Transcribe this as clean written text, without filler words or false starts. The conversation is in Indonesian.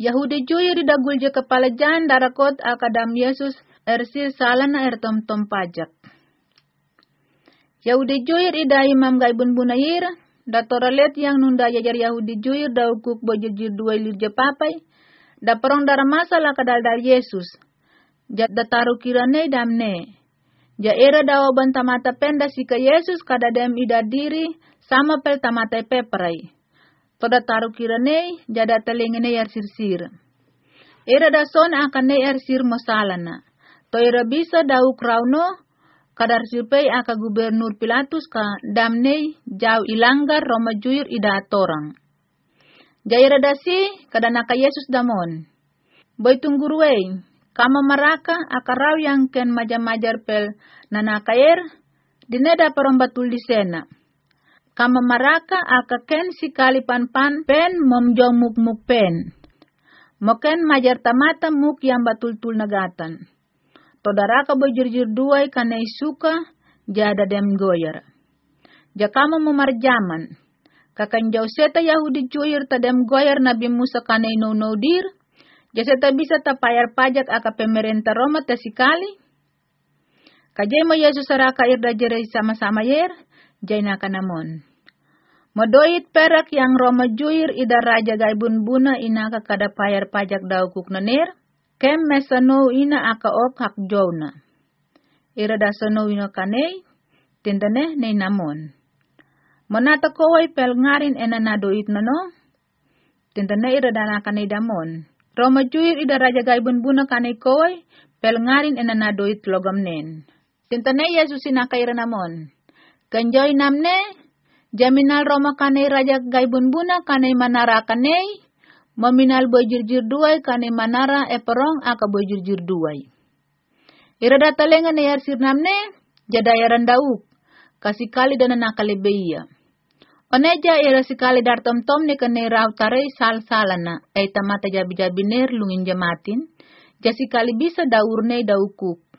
Yahudi juir dagul je kepala jan darakot akadam Yesus ersir salana tom pajak. Yahudi juir ida imam gaibun bunayir, da toralet yang nunda yajar Yahudi juir da ukuk bojir dua ilir je papai, da perong dara masalah kadal dar Yesus. Ja da taru kirane damne. Ja era da oban tamata penda sika Yesus kada dem ida diri sama pel tamata peperai. Toda taru kirane jada telingene yar sirsir. Era da son akan ne yar sir mosalana. To era bisa da ukrauno kadar sirpei aka gubernur Pilatus ka damne jau ilanggar Roma juir ida torang. Jaira dasi kada naka Yesus damon. Boy tungguruei. Kama maraka akarau yang ken majar pel nanakaer dineda perombatul di sena. Kama maraka aka ken sikali pan pen momjong muk pen. Moken majar tamata muk yang batul nagatan. Todaraka bojur duai kanai suka jada dem goyer. Jakama memarjaman. Kakan jauh seta Yahudi juir tadem goyer Nabi Musa kanai no dir. Jaseta bisa tapayar pajak aka pemerintah Roma tesikali. Kajay mo Yesus saraka irda jerai sama-sama yer, jay nakanamon. Modoit perak yang Roma juir ida raja gaibun buna ina kada payar pajak daukuk nanir, kem mesano ina aka ok hak jowna. Ira dasano ina kanei, tindane nei namon. Monata kowai pel ngarin enanadoit nano, tindane ira dana kanei damon. Roma juir ida raja gaibun buna kanai koi, pel ngarin enanadoit logam nen. Tintane Yesus inakaira namon. Kanjoy namne, jaminal Roma kanai raja gaibun buna kanai manara kanai, maminal bojir duai kanai manara eperong aka bojir duai. Ira datalengan yar sir namne, jadayaran dauk, kasikali dana nakalebeia. Oneja ira sikali dar tom ne kene rau tarai salana, tamata jabi ner lungin jamatin, jasikali bisa daurne daukuk.